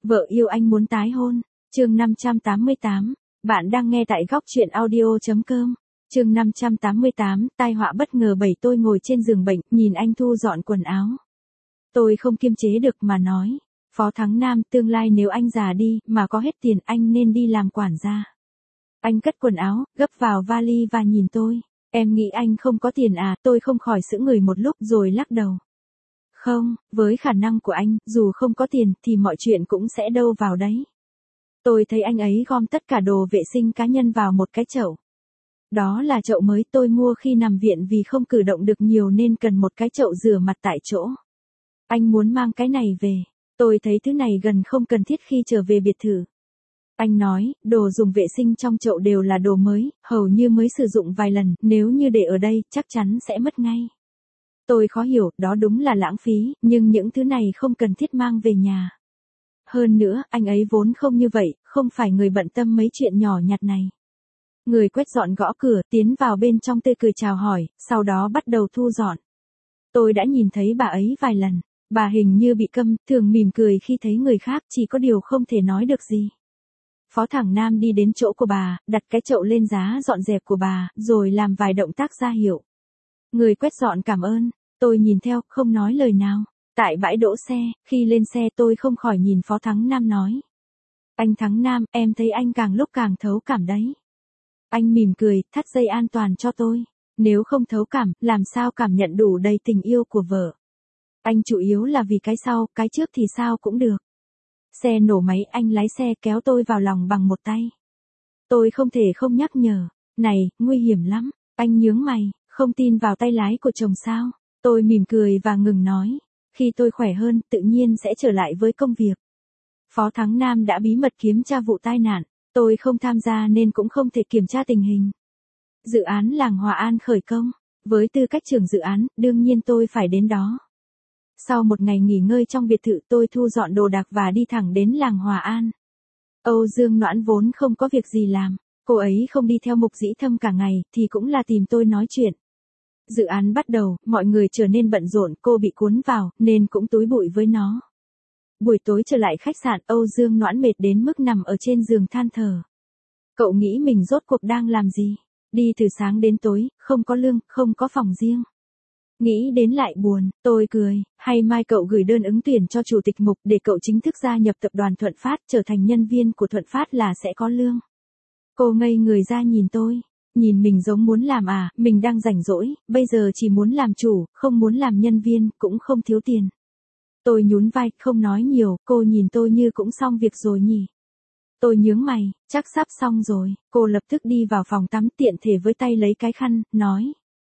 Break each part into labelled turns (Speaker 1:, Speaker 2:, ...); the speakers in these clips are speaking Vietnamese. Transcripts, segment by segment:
Speaker 1: Vợ yêu anh muốn tái hôn. Chương 588. Bạn đang nghe tại góc truyện audio.com. Chương 588, tai họa bất ngờ. Tôi ngồi trên giường bệnh, nhìn anh thu dọn quần áo. Tôi không kiềm chế được mà nói, Phó Thắng Nam, tương lai nếu anh già đi, mà có hết tiền, anh nên đi làm quản gia. Anh cất quần áo, gấp vào vali và nhìn tôi. Em nghĩ anh không có tiền à? Tôi không khỏi sững người một lúc rồi lắc đầu. Không, với khả năng của anh, dù không có tiền thì mọi chuyện cũng sẽ đâu vào đấy. Tôi thấy anh ấy gom tất cả đồ vệ sinh cá nhân vào một cái chậu. Đó là chậu mới tôi mua khi nằm viện vì không cử động được nhiều nên cần một cái chậu rửa mặt tại chỗ. Anh muốn mang cái này về. Tôi thấy thứ này gần không cần thiết khi trở về biệt thự. Anh nói, đồ dùng vệ sinh trong chậu đều là đồ mới, hầu như mới sử dụng vài lần, nếu như để ở đây, chắc chắn sẽ mất ngay. Tôi khó hiểu, đó đúng là lãng phí, nhưng những thứ này không cần thiết mang về nhà. Hơn nữa, anh ấy vốn không như vậy, không phải người bận tâm mấy chuyện nhỏ nhặt này. Người quét dọn gõ cửa, tiến vào bên trong tươi cười chào hỏi, sau đó bắt đầu thu dọn. Tôi đã nhìn thấy bà ấy vài lần, bà hình như bị câm, thường mỉm cười khi thấy người khác, chỉ có điều không thể nói được gì. Phó Thắng Nam đi đến chỗ của bà, đặt cái chậu lên giá dọn dẹp của bà, rồi làm vài động tác ra hiệu. Người quét dọn cảm ơn, tôi nhìn theo, không nói lời nào. Tại bãi đỗ xe, khi lên xe tôi không khỏi nhìn Phó Thắng Nam nói. Anh Thắng Nam, em thấy anh càng lúc càng thấu cảm đấy. Anh mỉm cười, thắt dây an toàn cho tôi. Nếu không thấu cảm, làm sao cảm nhận đủ đầy tình yêu của vợ. Anh chủ yếu là vì cái sau, cái trước thì sao cũng được. Xe nổ máy, anh lái xe kéo tôi vào lòng bằng một tay. Tôi không thể không nhắc nhở. Này, nguy hiểm lắm. Anh nhướng mày, không tin vào tay lái của chồng sao. Tôi mỉm cười và ngừng nói. Khi tôi khỏe hơn, tự nhiên sẽ trở lại với công việc. Phó Thắng Nam đã bí mật kiểm tra vụ tai nạn. Tôi không tham gia nên cũng không thể kiểm tra tình hình. Dự án làng Hòa An khởi công. Với tư cách trưởng dự án, đương nhiên tôi phải đến đó. Sau một ngày nghỉ ngơi trong biệt thự, tôi thu dọn đồ đạc và đi thẳng đến làng Hòa An. Âu Dương Noãn vốn không có việc gì làm. Cô ấy không đi theo Mục Dĩ Thâm cả ngày, thì cũng là tìm tôi nói chuyện. Dự án bắt đầu, mọi người trở nên bận rộn, cô bị cuốn vào, nên cũng túi bụi với nó. Buổi tối trở lại khách sạn, Âu Dương Noãn mệt đến mức nằm ở trên giường than thở. Cậu nghĩ mình rốt cuộc đang làm gì? Đi từ sáng đến tối, không có lương, không có phòng riêng. Nghĩ đến lại buồn, tôi cười, hay mai cậu gửi đơn ứng tuyển cho chủ tịch Mục để cậu chính thức gia nhập tập đoàn Thuận Phát, trở thành nhân viên của Thuận Phát là sẽ có lương. Cô ngây người ra nhìn tôi, nhìn mình giống muốn làm à, mình đang rảnh rỗi, bây giờ chỉ muốn làm chủ, không muốn làm nhân viên, cũng không thiếu tiền. Tôi nhún vai, không nói nhiều, cô nhìn tôi như cũng xong việc rồi nhỉ. Tôi nhướng mày, chắc sắp xong rồi, cô lập tức đi vào phòng tắm tiện thể với tay lấy cái khăn, nói.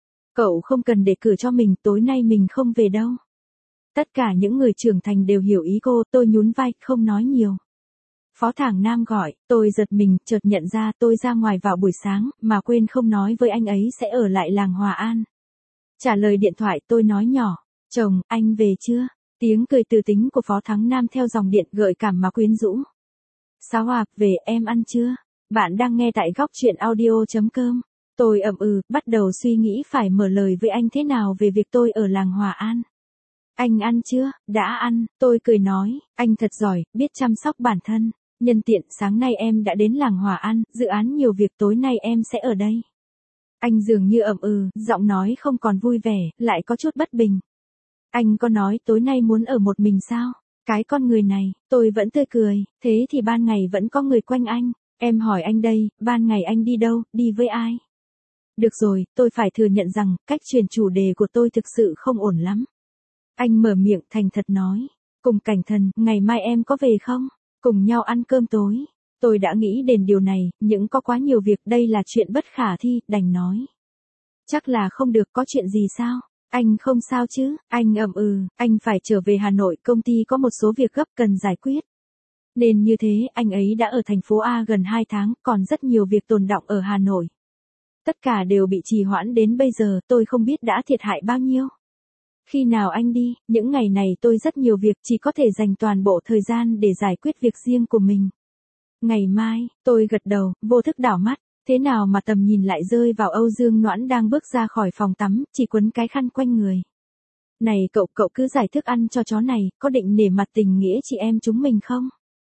Speaker 1: Cậu không cần để cử cho mình, tối nay mình không về đâu. Tất cả những người trưởng thành đều hiểu ý cô, tôi nhún vai, không nói nhiều. Phó Thắng Nam gọi, tôi giật mình, chợt nhận ra tôi ra ngoài vào buổi sáng, mà quên không nói với anh ấy sẽ ở lại làng Hòa An. Trả lời điện thoại tôi nói nhỏ, chồng, anh về chưa? Tiếng cười từ tính của Phó Thắng Nam theo dòng điện gợi cảm mà quyến rũ. Sao à, về, em ăn chưa? Bạn đang nghe tại góc truyện audio.com. Tôi bắt đầu suy nghĩ phải mở lời với anh thế nào về việc tôi ở làng Hòa An. Anh ăn chưa? Đã ăn, tôi cười nói, anh thật giỏi, biết chăm sóc bản thân. Nhân tiện, sáng nay em đã đến làng Hòa An, dự án nhiều việc, tối nay em sẽ ở đây. Anh dường như giọng nói không còn vui vẻ, lại có chút bất bình. Anh có nói tối nay muốn ở một mình sao? Cái con người này, tôi vẫn tươi cười, thế thì ban ngày vẫn có người quanh anh. Em hỏi anh đây, ban ngày anh đi đâu, đi với ai? Được rồi, tôi phải thừa nhận rằng, cách truyền chủ đề của tôi thực sự không ổn lắm. Anh mở miệng thành thật nói. Cùng Cảnh Thần, ngày mai em có về không? Cùng nhau ăn cơm tối. Tôi đã nghĩ đến điều này, nhưng có quá nhiều việc, đây là chuyện bất khả thi, đành nói. Chắc là không được, có chuyện gì sao? Anh không sao chứ? Anh anh phải trở về Hà Nội, công ty có một số việc gấp cần giải quyết. Nên như thế, anh ấy đã ở thành phố A gần 2 tháng, còn rất nhiều việc tồn đọng ở Hà Nội. Tất cả đều bị trì hoãn đến bây giờ, tôi không biết đã thiệt hại bao nhiêu. Khi nào anh đi, những ngày này tôi rất nhiều việc, chỉ có thể dành toàn bộ thời gian để giải quyết việc riêng của mình. Ngày mai, tôi gật đầu, vô thức đảo mắt, thế nào mà tầm nhìn lại rơi vào Âu Dương Noãn đang bước ra khỏi phòng tắm, chỉ quấn cái khăn quanh người. Này cậu cứ giải thức ăn cho chó này, có định nể mặt tình nghĩa chị em chúng mình không?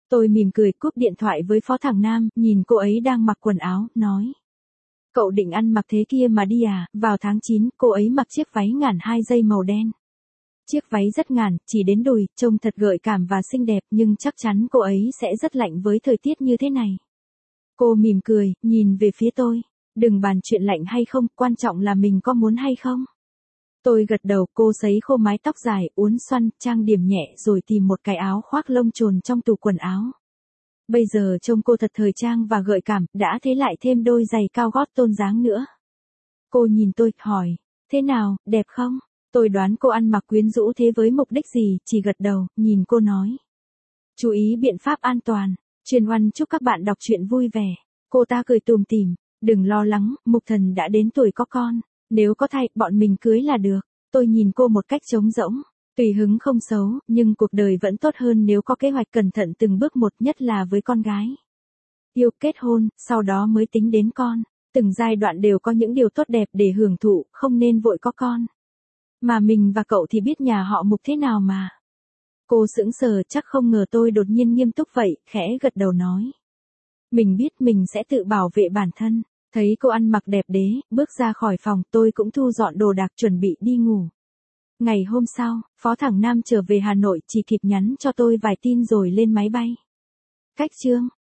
Speaker 1: Tôi mỉm cười cúp điện thoại với Phó Thẳng Nam, nhìn cô ấy đang mặc quần áo, nói. Cậu định ăn mặc thế kia mà đi à? Vào tháng 9, cô ấy mặc chiếc váy ngắn 2 dây màu đen. Chiếc váy rất ngắn, chỉ đến đùi, trông thật gợi cảm và xinh đẹp, nhưng chắc chắn cô ấy sẽ rất lạnh với thời tiết như thế này. Cô mỉm cười, nhìn về phía tôi. Đừng bàn chuyện lạnh hay không, quan trọng là mình có muốn hay không. Tôi gật đầu, cô sấy khô mái tóc dài, uốn xoăn, trang điểm nhẹ rồi tìm một cái áo khoác lông chồn trong tủ quần áo. Bây giờ trông cô thật thời trang và gợi cảm, đã thế lại thêm đôi giày cao gót tôn dáng nữa. Cô nhìn tôi, hỏi, thế nào, đẹp không? Tôi đoán cô ăn mặc quyến rũ thế với mục đích gì, chỉ gật đầu, nhìn cô nói. Chú ý biện pháp an toàn, Truyền Oanh chúc các bạn đọc truyện vui vẻ. Cô ta cười tủm tỉm, đừng lo lắng, Mục Thần đã đến tuổi có con. Nếu có thai, bọn mình cưới là được. Tôi nhìn cô một cách trống rỗng. Tùy hứng không xấu, nhưng cuộc đời vẫn tốt hơn nếu có kế hoạch cẩn thận từng bước một, nhất là với con gái. Yêu, kết hôn, sau đó mới tính đến con. Từng giai đoạn đều có những điều tốt đẹp để hưởng thụ, không nên vội có con. Mà mình và cậu thì biết nhà họ Mục thế nào mà. Cô sững sờ, chắc không ngờ tôi đột nhiên nghiêm túc vậy, khẽ gật đầu nói. Mình biết mình sẽ tự bảo vệ bản thân. Thấy cô ăn mặc đẹp đẽ, bước ra khỏi phòng, tôi cũng thu dọn đồ đạc chuẩn bị đi ngủ. Ngày hôm sau, Phó Thẳng Nam trở về Hà Nội chỉ kịp nhắn cho tôi vài tin rồi lên máy bay. Cách chương